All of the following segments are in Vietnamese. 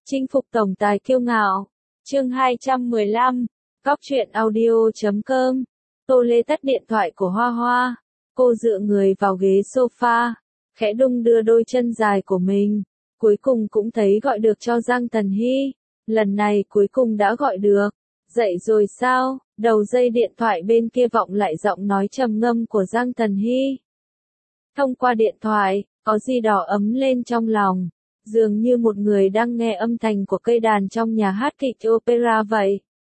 Chinh phục tổng tài kiêu ngạo. Chương 215. Góc truyện audio.com. Tô Lê tắt điện thoại của Hoa Hoa. Cô dựa người vào ghế sofa, khẽ đung đưa đôi chân dài của mình. Cuối cùng cũng thấy gọi được cho Giang Tần Hy. Lần này cuối cùng đã gọi được. Dậy rồi sao? Đầu dây điện thoại bên kia vọng lại giọng nói trầm ngâm của Giang Tần Hy. Thông qua điện thoại, có gì đó ấm lên trong lòng. Dường như một người đang nghe âm thanh của cây đàn trong nhà hát kịch opera vậy.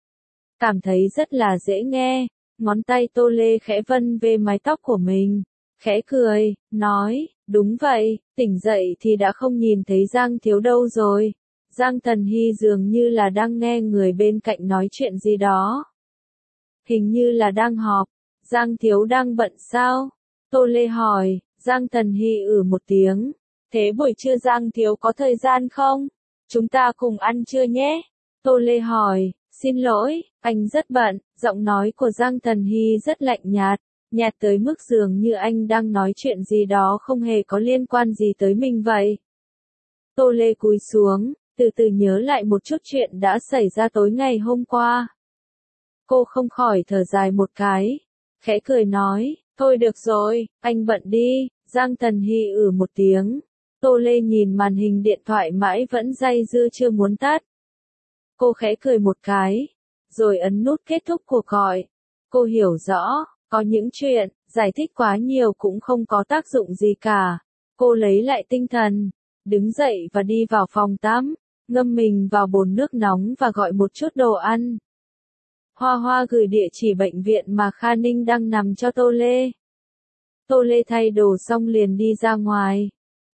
Cảm thấy rất là dễ nghe. Ngón tay Tô Lê khẽ vân về mái tóc của mình. Khẽ cười, nói, đúng vậy, tỉnh dậy thì đã không nhìn thấy Giang Thiếu đâu rồi. Giang Tần Hy dường như là đang nghe người bên cạnh nói chuyện gì đó. Hình như là đang họp. Giang Thiếu đang bận sao? Tô Lê hỏi. Giang Tần Hy một tiếng. Thế buổi trưa Giang Thiếu có thời gian không? Chúng ta cùng ăn trưa nhé. Tô Lê hỏi. Xin lỗi, anh rất bận. Giọng nói của Giang Tần Hy rất lạnh nhạt. Nhạt tới mức dường như anh đang nói chuyện gì đó không hề có liên quan gì tới mình vậy. Tô Lê cúi xuống, từ từ nhớ lại một chút chuyện đã xảy ra tối ngày hôm qua. Cô không khỏi thở dài một cái. Khẽ cười nói, thôi được rồi, anh bận đi. Giang Tần Hy một tiếng. Tô Lê nhìn màn hình điện thoại mãi vẫn day dưa chưa muốn tắt. Cô khẽ cười một cái, rồi ấn nút kết thúc cuộc gọi. Cô hiểu rõ, có những chuyện, giải thích quá nhiều cũng không có tác dụng gì cả. Cô lấy lại tinh thần, đứng dậy và đi vào phòng tắm, ngâm mình vào bồn nước nóng và gọi một chút đồ ăn. Hoa Hoa gửi địa chỉ bệnh viện mà Kha Ninh đang nằm cho Tô Lê. Tô Lê thay đồ xong liền đi ra ngoài.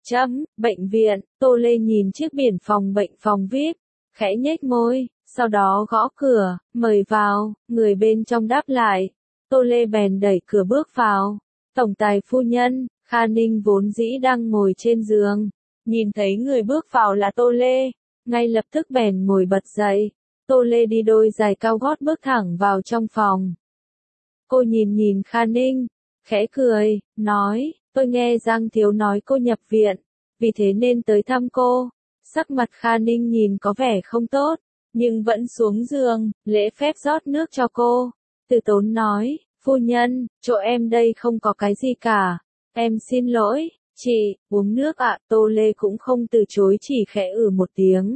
Bệnh viện. Tô Lê nhìn chiếc biển phòng bệnh phòng VIP, khẽ nhếch môi, sau đó gõ cửa, mời vào. Người bên trong đáp lại. Tô Lê bèn đẩy cửa bước vào. Tổng tài phu nhân. Kha Ninh vốn dĩ đang ngồi trên giường, nhìn thấy người bước vào là Tô Lê, ngay lập tức bèn ngồi bật dậy. Tô Lê đi đôi giày cao gót bước thẳng vào trong phòng. Cô nhìn Kha Ninh, khẽ cười, nói, tôi nghe Giang Thiếu nói cô nhập viện, vì thế nên tới thăm cô. Sắc mặt Kha Ninh nhìn có vẻ không tốt, nhưng vẫn xuống giường, lễ phép rót nước cho cô. Từ tốn nói, phu nhân, chỗ em đây không có cái gì cả. Em xin lỗi, chị, uống nước ạ. Tô Lê cũng không từ chối, chỉ khẽ một tiếng.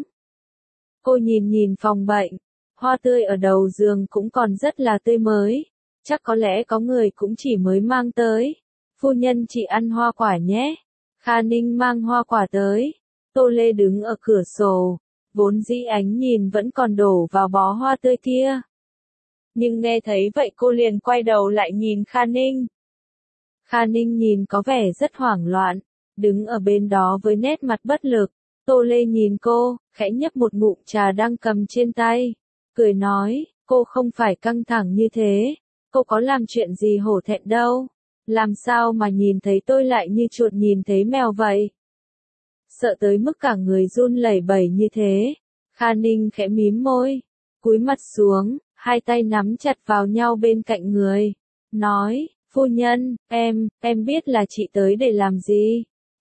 Cô nhìn phòng bệnh, hoa tươi ở đầu giường cũng còn rất là tươi mới. Chắc có lẽ có người cũng chỉ mới mang tới. Phu nhân chị ăn hoa quả nhé. Kha Ninh mang hoa quả tới. Tô Lê đứng ở cửa sổ, vốn dĩ ánh nhìn vẫn còn đổ vào bó hoa tươi kia. Nhưng nghe thấy vậy cô liền quay đầu lại nhìn Kha Ninh. Kha Ninh nhìn có vẻ rất hoảng loạn, đứng ở bên đó với nét mặt bất lực. Tô Lê nhìn cô, khẽ nhấp một ngụm trà đang cầm trên tay, cười nói, cô không phải căng thẳng như thế, cô có làm chuyện gì hổ thẹn đâu, làm sao mà nhìn thấy tôi lại như chuột nhìn thấy mèo vậy. Sợ tới mức cả người run lẩy bẩy như thế. Kha Ninh khẽ mím môi, cúi mặt xuống, hai tay nắm chặt vào nhau bên cạnh người, nói, phu nhân, em biết là chị tới để làm gì.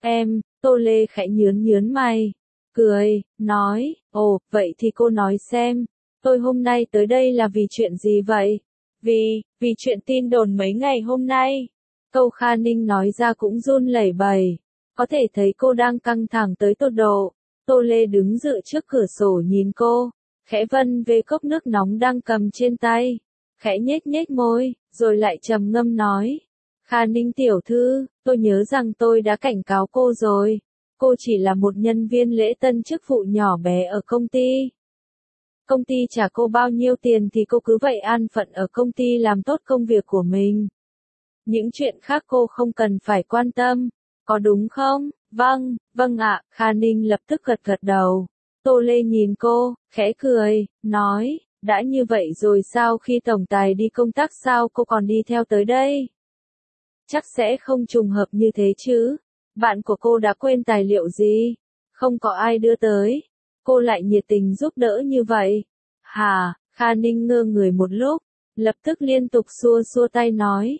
Tô Lê khẽ nhớn mày, cười, nói, ồ, vậy thì cô nói xem, tôi hôm nay tới đây là vì chuyện gì vậy? Vì chuyện tin đồn mấy ngày hôm nay. Câu Kha Ninh nói ra cũng run lẩy bẩy, có thể thấy cô đang căng thẳng tới tột độ. Tô Lê đứng dựa trước cửa sổ nhìn cô, khẽ vân về cốc nước nóng đang cầm trên tay, khẽ nhếch môi, rồi lại trầm ngâm nói. Kha Ninh tiểu thư, tôi nhớ rằng tôi đã cảnh cáo cô rồi. Cô chỉ là một nhân viên lễ tân chức vụ nhỏ bé ở công ty. Công ty trả cô bao nhiêu tiền thì cô cứ vậy an phận ở công ty làm tốt công việc của mình. Những chuyện khác cô không cần phải quan tâm, có đúng không? Vâng ạ. Kha Ninh lập tức gật đầu. Tô Lê nhìn cô, khẽ cười, nói, đã như vậy rồi sao khi tổng tài đi công tác sao cô còn đi theo tới đây? Chắc sẽ không trùng hợp như thế chứ. Bạn của cô đã quên tài liệu gì? Không có ai đưa tới. Cô lại nhiệt tình giúp đỡ như vậy. Hả? Kha Ninh ngơ người một lúc, lập tức liên tục xua tay nói.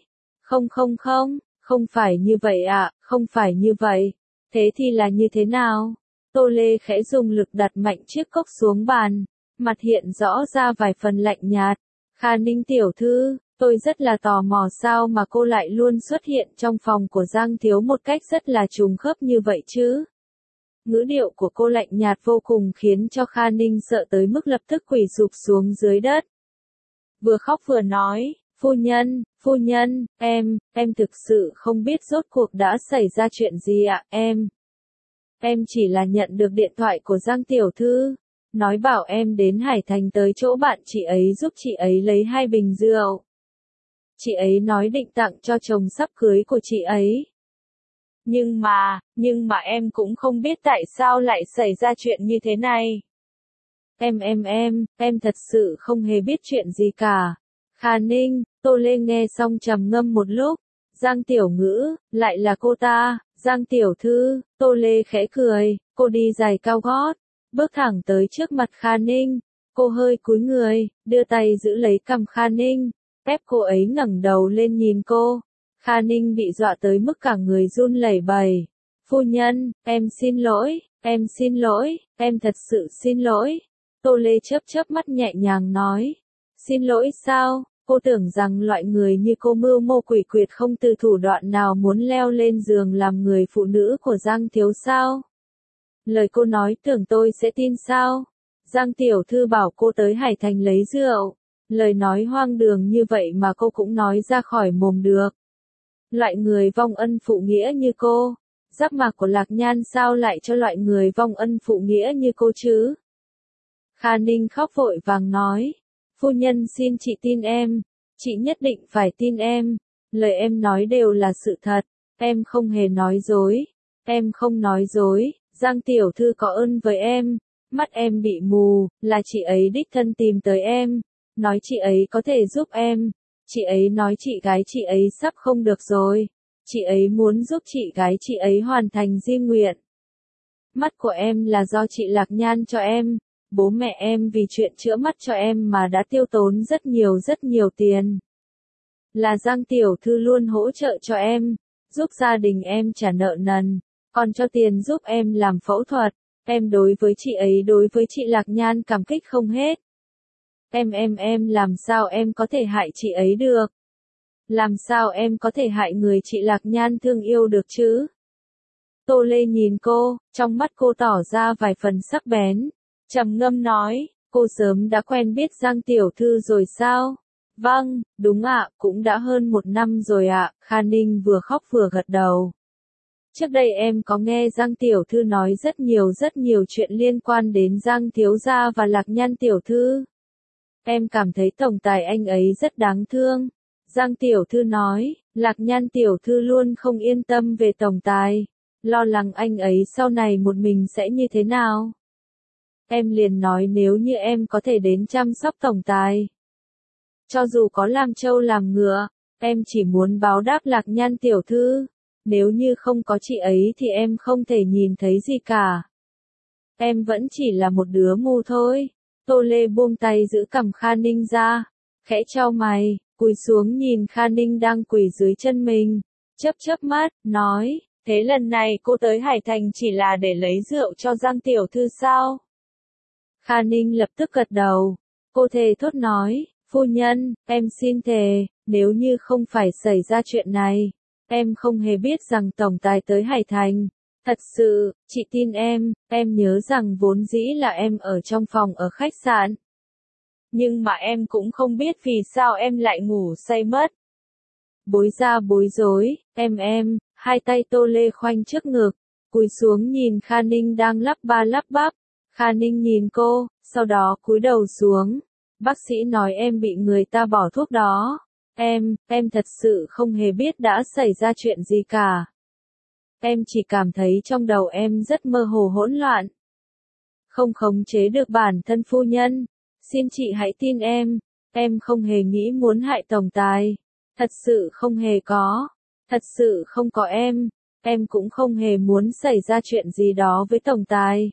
Không phải như vậy ạ, không phải như vậy. Thế thì là như thế nào? Tô Lê khẽ dùng lực đặt mạnh chiếc cốc xuống bàn, mặt hiện rõ ra vài phần lạnh nhạt. Kha Ninh tiểu thư, tôi rất là tò mò sao mà cô lại luôn xuất hiện trong phòng của Giang Thiếu một cách rất là trùng khớp như vậy chứ. Ngữ điệu của cô lạnh nhạt vô cùng khiến cho Kha Ninh sợ tới mức lập tức quỳ sụp xuống dưới đất. Vừa khóc vừa nói, phu nhân, em thực sự không biết rốt cuộc đã xảy ra chuyện gì ạ, Em chỉ là nhận được điện thoại của Giang tiểu thư, nói bảo em đến Hải Thành tới chỗ bạn chị ấy giúp chị ấy lấy 2 bình rượu. Chị ấy nói định tặng cho chồng sắp cưới của chị ấy. Nhưng mà em cũng không biết tại sao lại xảy ra chuyện như thế này. Em thật sự không hề biết chuyện gì cả. Kha Ninh, Tô Lê nghe xong trầm ngâm một lúc. Giang tiểu ngữ, lại là cô ta, Giang tiểu thư, Tô Lê khẽ cười, cô đi giày cao gót, bước thẳng tới trước mặt Kha Ninh. Cô hơi cúi người, đưa tay giữ lấy cằm Kha Ninh, ép cô ấy ngẩng đầu lên nhìn cô. Kha Ninh bị dọa tới mức cả người run lẩy bẩy. Phu nhân, em xin lỗi, em thật sự xin lỗi. Tô Lê chớp mắt nhẹ nhàng nói. Xin lỗi sao? Cô tưởng rằng loại người như cô mưu mô quỷ quyệt không từ thủ đoạn nào muốn leo lên giường làm người phụ nữ của Giang Thiếu sao? Lời cô nói tưởng tôi sẽ tin sao? Giang tiểu thư bảo cô tới Hải Thành lấy rượu. Lời nói hoang đường như vậy mà cô cũng nói ra khỏi mồm được. Loại người vong ân phụ nghĩa như cô, giáp mạc của Lạc Nhan sao lại cho loại người vong ân phụ nghĩa như cô chứ? Kha Ninh khóc vội vàng nói. Phu nhân xin chị tin em, chị nhất định phải tin em, lời em nói đều là sự thật, em không hề nói dối, em không nói dối, Giang tiểu thư có ơn với em, mắt em bị mù, là chị ấy đích thân tìm tới em, nói chị ấy có thể giúp em, chị ấy nói chị gái chị ấy sắp không được rồi, chị ấy muốn giúp chị gái chị ấy hoàn thành di nguyện. Mắt của em là do chị Lạc Nhan cho em. Bố mẹ em vì chuyện chữa mắt cho em mà đã tiêu tốn rất nhiều tiền. Là Giang tiểu thư luôn hỗ trợ cho em, giúp gia đình em trả nợ nần, còn cho tiền giúp em làm phẫu thuật. Em đối với chị ấy đối với chị Lạc Nhan cảm kích không hết. Em làm sao em có thể hại chị ấy được? Làm sao em có thể hại người chị Lạc Nhan thương yêu được chứ? Tô Lê nhìn cô, trong mắt cô tỏ ra vài phần sắc bén. Trầm ngâm nói, cô sớm đã quen biết Giang tiểu thư rồi sao? Vâng, đúng ạ, cũng đã hơn 1 năm rồi ạ. Kha Ninh vừa khóc vừa gật đầu. Trước đây em có nghe Giang tiểu thư nói rất nhiều chuyện liên quan đến Giang thiếu gia và Lạc Nhan tiểu thư. Em cảm thấy tổng tài anh ấy rất đáng thương. Giang tiểu thư nói, Lạc Nhan tiểu thư luôn không yên tâm về tổng tài, lo lắng anh ấy sau này một mình sẽ như thế nào. Em liền nói nếu như em có thể đến chăm sóc tổng tài, cho dù có làm trâu làm ngựa, em chỉ muốn báo đáp Lạc Nhan tiểu thư. Nếu như không có chị ấy thì em không thể nhìn thấy gì cả. Em vẫn chỉ là một đứa mù thôi. Tô Lê buông tay giữ cằm Kha Ninh ra, khẽ chau mày, cúi xuống nhìn Kha Ninh đang quỳ dưới chân mình, chớp mắt, nói, thế lần này cô tới Hải Thành chỉ là để lấy rượu cho Giang tiểu thư sao? Kha Ninh lập tức gật đầu, cô thề thốt nói, phu nhân, em xin thề, nếu như không phải xảy ra chuyện này, em không hề biết rằng tổng tài tới Hải Thành. Thật sự, chị tin em nhớ rằng vốn dĩ là em ở trong phòng ở khách sạn. Nhưng mà em cũng không biết vì sao em lại ngủ say mất. Bối ra bối rối, hai tay Tô Lê khoanh trước ngực, cúi xuống nhìn Kha Ninh đang lắp ba lắp bắp. Kha Ninh nhìn cô, sau đó cúi đầu xuống. Bác sĩ nói em bị người ta bỏ thuốc đó. Em thật sự không hề biết đã xảy ra chuyện gì cả. Em chỉ cảm thấy trong đầu em rất mơ hồ hỗn loạn. Không khống chế được bản thân phu nhân. Xin chị hãy tin em không hề nghĩ muốn hại tổng tài. Thật sự không hề có. Thật sự không có em cũng không hề muốn xảy ra chuyện gì đó với tổng tài.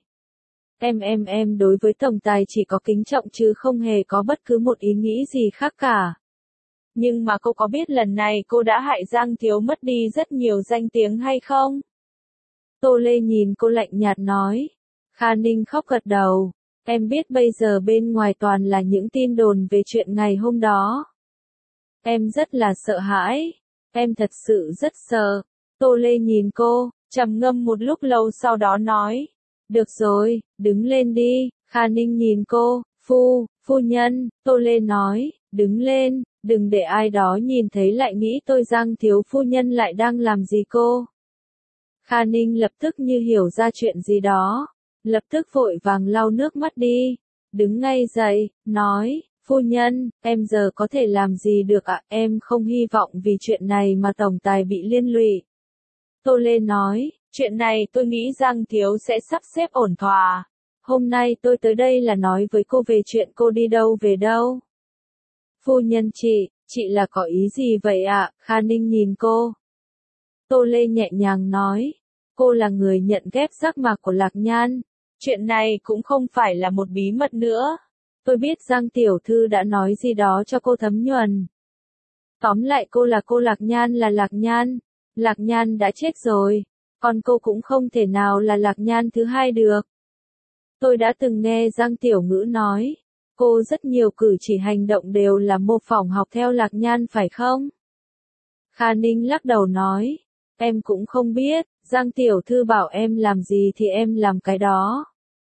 Em đối với tổng tài chỉ có kính trọng chứ không hề có bất cứ một ý nghĩ gì khác cả. Nhưng mà cô có biết lần này cô đã hại Giang thiếu mất đi rất nhiều danh tiếng hay không? Tô Lê nhìn cô lạnh nhạt nói, Kha Ninh khóc gật đầu. Em biết bây giờ bên ngoài toàn là những tin đồn về chuyện ngày hôm đó. Em rất là sợ hãi. Em thật sự rất sợ. Tô Lê nhìn cô, trầm ngâm một lúc lâu sau đó nói. Được rồi, đứng lên đi. Kha Ninh nhìn cô, phu nhân, Tô Lê nói, đứng lên, đừng để ai đó nhìn thấy lại nghĩ tôi Giang thiếu phu nhân lại đang làm gì cô. Kha Ninh lập tức như hiểu ra chuyện gì đó, lập tức vội vàng lau nước mắt đi, đứng ngay dậy, nói, phu nhân, em giờ có thể làm gì được ạ, em không hy vọng vì chuyện này mà tổng tài bị liên lụy. Tô Lê nói, chuyện này tôi nghĩ Giang thiếu sẽ sắp xếp ổn thỏa. Hôm nay tôi tới đây là nói với cô về chuyện cô đi đâu về đâu. Phu nhân chị là có ý gì vậy ạ? Kha Ninh nhìn cô. Tô Lê nhẹ nhàng nói, cô là người nhận ghép giác mạc của Lạc Nhan. Chuyện này cũng không phải là một bí mật nữa. Tôi biết Giang tiểu thư đã nói gì đó cho cô thấm nhuần. Tóm lại cô Lạc Nhan là Lạc Nhan. Lạc Nhan đã chết rồi, còn cô cũng không thể nào là Lạc Nhan thứ hai được. Tôi đã từng nghe Giang Tiểu Ngữ nói, cô rất nhiều cử chỉ hành động đều là mô phỏng học theo Lạc Nhan phải không? Kha Ninh lắc đầu nói, em cũng không biết, Giang Tiểu Thư bảo em làm gì thì em làm cái đó.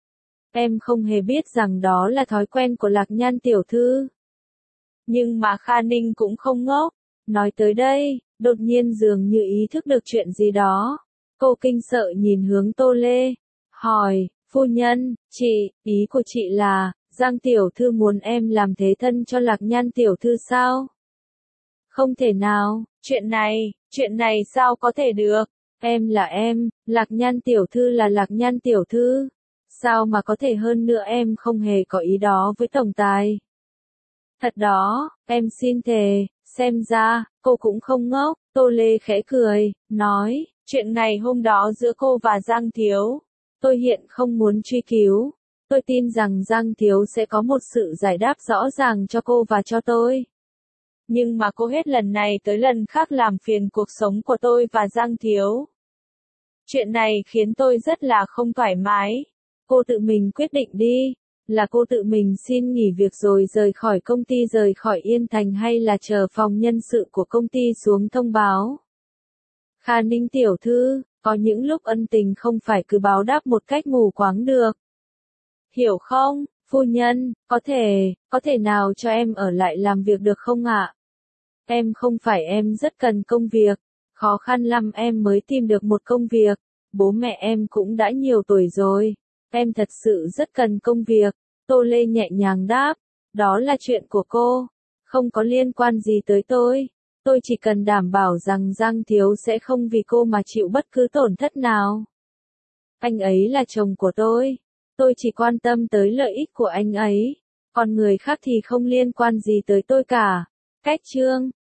Em không hề biết rằng đó là thói quen của Lạc Nhan Tiểu Thư. Nhưng mà Kha Ninh cũng không ngốc, nói tới đây, đột nhiên dường như ý thức được chuyện gì đó. Cô kinh sợ nhìn hướng Tô Lê, hỏi, phu nhân, ý của chị là, Giang Tiểu Thư muốn em làm thế thân cho Lạc Nhan Tiểu Thư sao? Không thể nào, chuyện này sao có thể được? Em là em, Lạc Nhan Tiểu Thư là Lạc Nhan Tiểu Thư. Sao mà có thể hơn nữa em không hề có ý đó với tổng tài. Thật đó, em xin thề, xem ra, cô cũng không ngốc. Tô Lê khẽ cười, nói, chuyện ngày hôm đó giữa cô và Giang Thiếu. Tôi hiện không muốn truy cứu. Tôi tin rằng Giang Thiếu sẽ có một sự giải đáp rõ ràng cho cô và cho tôi. Nhưng mà cô hết lần này tới lần khác làm phiền cuộc sống của tôi và Giang Thiếu. Chuyện này khiến tôi rất là không thoải mái. Cô tự mình quyết định đi. Là cô tự mình xin nghỉ việc rồi rời khỏi công ty rời khỏi Yên Thành hay là chờ phòng nhân sự của công ty xuống thông báo? Kha Ninh tiểu thư, có những lúc ân tình không phải cứ báo đáp một cách mù quáng được. Hiểu không, phu nhân, có thể nào cho em ở lại làm việc được không ạ? Em không phải em rất cần công việc, khó khăn lắm em mới tìm được một công việc, bố mẹ em cũng đã nhiều tuổi rồi, em thật sự rất cần công việc. Tô Lê nhẹ nhàng đáp, đó là chuyện của cô, không có liên quan gì tới tôi chỉ cần đảm bảo rằng Giang Thiếu sẽ không vì cô mà chịu bất cứ tổn thất nào. Anh ấy là chồng của tôi chỉ quan tâm tới lợi ích của anh ấy, còn người khác thì không liên quan gì tới tôi cả. Cách chương